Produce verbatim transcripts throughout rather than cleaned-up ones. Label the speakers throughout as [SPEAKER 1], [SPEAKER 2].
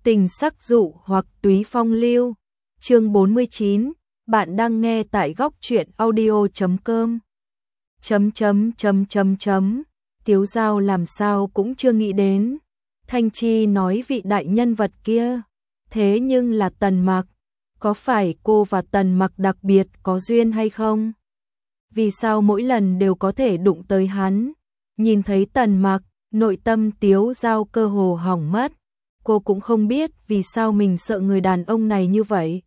[SPEAKER 1] Tình sắc dụ hoặc túy phong lưu. Chương bốn mươi chín, bạn đang nghe tại góc truyện audio chấm com. Chấm chấm chấm chấm chấm. Tiếu Dao làm sao cũng chưa nghĩ đến. Thanh Chi nói vị đại nhân vật kia, thế nhưng là Tần Mặc. Có phải cô và Tần Mặc đặc biệt có duyên hay không? Vì sao mỗi lần đều có thể đụng tới hắn? Nhìn thấy Tần Mặc, nội tâm Tiếu Dao cơ hồ hỏng mất. Cô cũng không biết vì sao mình sợ người đàn ông này như vậy.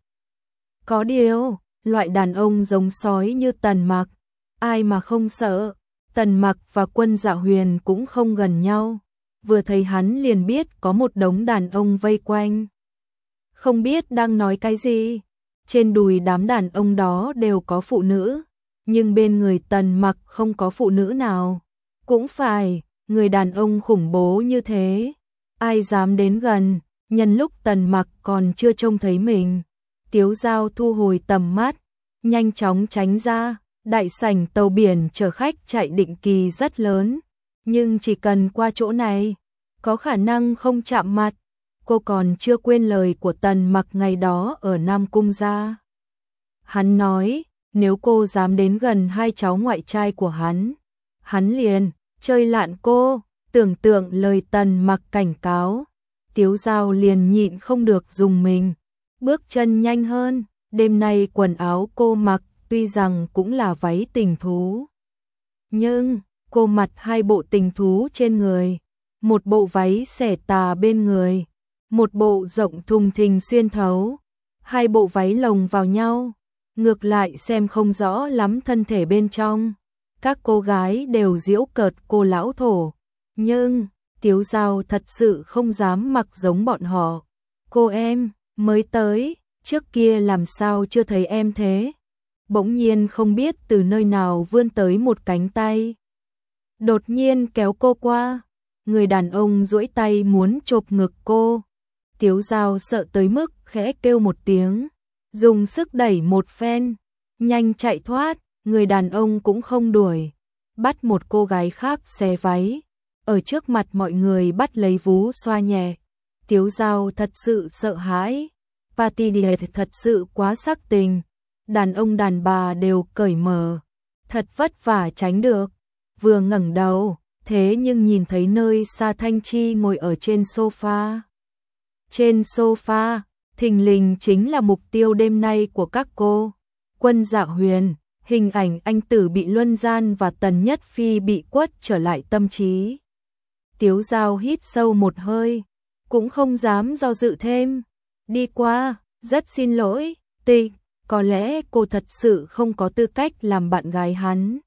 [SPEAKER 1] Có điều, loại đàn ông giống sói như Tần Mặc, ai mà không sợ. Tần Mặc và Quân Dạ Huyền cũng không gần nhau. Vừa thấy hắn liền biết có một đống đàn ông vây quanh. Không biết đang nói cái gì. Trên đùi đám đàn ông đó đều có phụ nữ, nhưng bên người Tần Mặc không có phụ nữ nào. Cũng phải, người đàn ông khủng bố như thế, ai dám đến gần. Nhân lúc Tần Mặc còn chưa trông thấy mình, Tiếu Dao thu hồi tầm mắt, nhanh chóng tránh ra. Đại sảnh tàu biển chở khách chạy định kỳ rất lớn, nhưng chỉ cần qua chỗ này, có khả năng không chạm mặt. Cô còn chưa quên lời của Tần Mặc ngày đó ở Nam Cung gia. Hắn nói, nếu cô dám đến gần hai cháu ngoại trai của hắn, hắn liền chơi lạn cô. Tưởng tượng lời Tần Mặc cảnh cáo, Tiếu Dao liền nhịn không được dùng mình, bước chân nhanh hơn. Đêm nay quần áo cô mặc tuy rằng cũng là váy tình thú, nhưng cô mặc hai bộ tình thú trên người, một bộ váy xẻ tà bên người, một bộ rộng thùng thình xuyên thấu. Hai bộ váy lồng vào nhau, ngược lại xem không rõ lắm thân thể bên trong. Các cô gái đều giễu cợt cô lão thổ, nhưng Tiếu Dao thật sự không dám mặc giống bọn họ. Cô em, mới tới, trước kia làm sao chưa thấy em thế? Bỗng nhiên không biết từ nơi nào vươn tới một cánh tay, đột nhiên kéo cô qua. Người đàn ông duỗi tay muốn chộp ngực cô. Tiếu Dao sợ tới mức khẽ kêu một tiếng, dùng sức đẩy một phen, nhanh chạy thoát. Người đàn ông cũng không đuổi, bắt một cô gái khác xé váy, ở trước mặt mọi người bắt lấy vú xoa nhẹ. Tiếu Dao thật sự sợ hãi. Party này thật sự quá sắc tình, đàn ông đàn bà đều cởi mở, thật vất vả tránh được. Vừa ngẩng đầu, thế nhưng nhìn thấy nơi xa Thanh Chi ngồi ở trên sofa. Trên sofa, thình lình chính là mục tiêu đêm nay của các cô. Quân Dạ Huyền, hình ảnh anh tử bị luân gian và Tần Nhất Phi bị quất trở lại tâm trí. Tiếu Dao hít sâu một hơi, cũng không dám do dự thêm. Đi qua, rất xin lỗi, Tịch, có lẽ cô thật sự không có tư cách làm bạn gái hắn.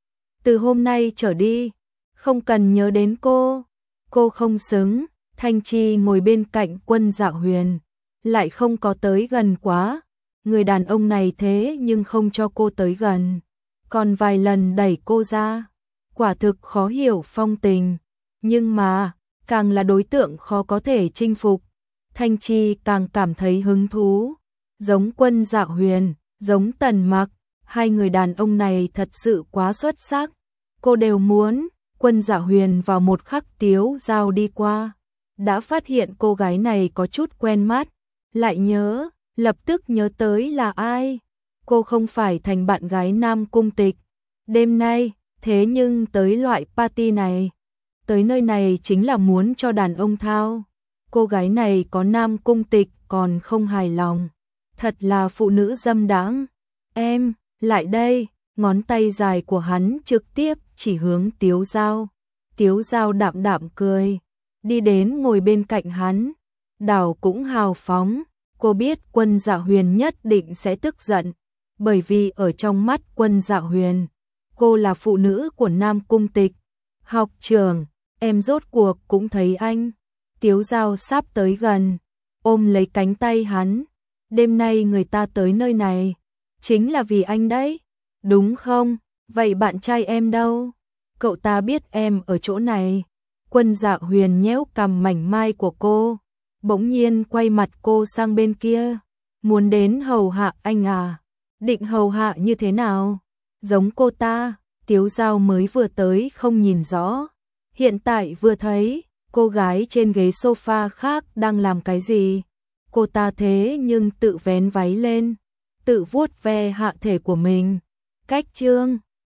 [SPEAKER 1] Từ hôm nay trở đi, không cần nhớ đến cô, cô không xứng. Thanh Chi ngồi bên cạnh Quân Dạ Huyền, lại không có tới gần quá. Người đàn ông này thế nhưng không cho cô tới gần, còn vài lần đẩy cô ra. Quả thực khó hiểu phong tình, nhưng mà càng là đối tượng khó có thể chinh phục, Thanh Chi càng cảm thấy hứng thú. Giống Quân Dạ Huyền, giống Tần Mặc, hai người đàn ông này thật sự quá xuất sắc, cô đều muốn. Quân Dạ Huyền vào một khắc Tiếu Dao đi qua, đã phát hiện cô gái này có chút quen mắt, lại nhớ, lập tức nhớ tới là ai. Cô không phải thành bạn gái Nam Cung Tịch. Đêm nay, thế nhưng tới loại party này, tới nơi này chính là muốn cho đàn ông thao. Cô gái này có Nam Cung Tịch còn không hài lòng, thật là phụ nữ dâm đãng. Em, lại đây. Ngón tay dài của hắn trực tiếp chỉ hướng Tiếu Dao. Tiếu Dao đạm đạm cười, đi đến ngồi bên cạnh hắn. Đảo cũng hào phóng. Cô biết Quân Dạ Huyền nhất định sẽ tức giận, bởi vì ở trong mắt Quân Dạ Huyền, cô là phụ nữ của Nam Cung Tịch. Học trưởng, em rốt cuộc cũng thấy anh. Tiếu Dao sắp tới gần, ôm lấy cánh tay hắn. Đêm nay người ta tới nơi này, chính là vì anh đấy, đúng không? Vậy bạn trai em đâu? Cậu ta biết em ở chỗ này. Quân Dạ Huyền nhéo cằm mảnh mai của cô, bỗng nhiên quay mặt cô sang bên kia. Muốn đến hầu hạ anh à? Định hầu hạ như thế nào? Giống cô ta. Tiếu Dao mới vừa tới không nhìn rõ, hiện tại vừa thấy, cô gái trên ghế sofa khác đang làm cái gì? Cô ta thế nhưng tự vén váy lên, tự vuốt ve hạ thể của mình. Cách chương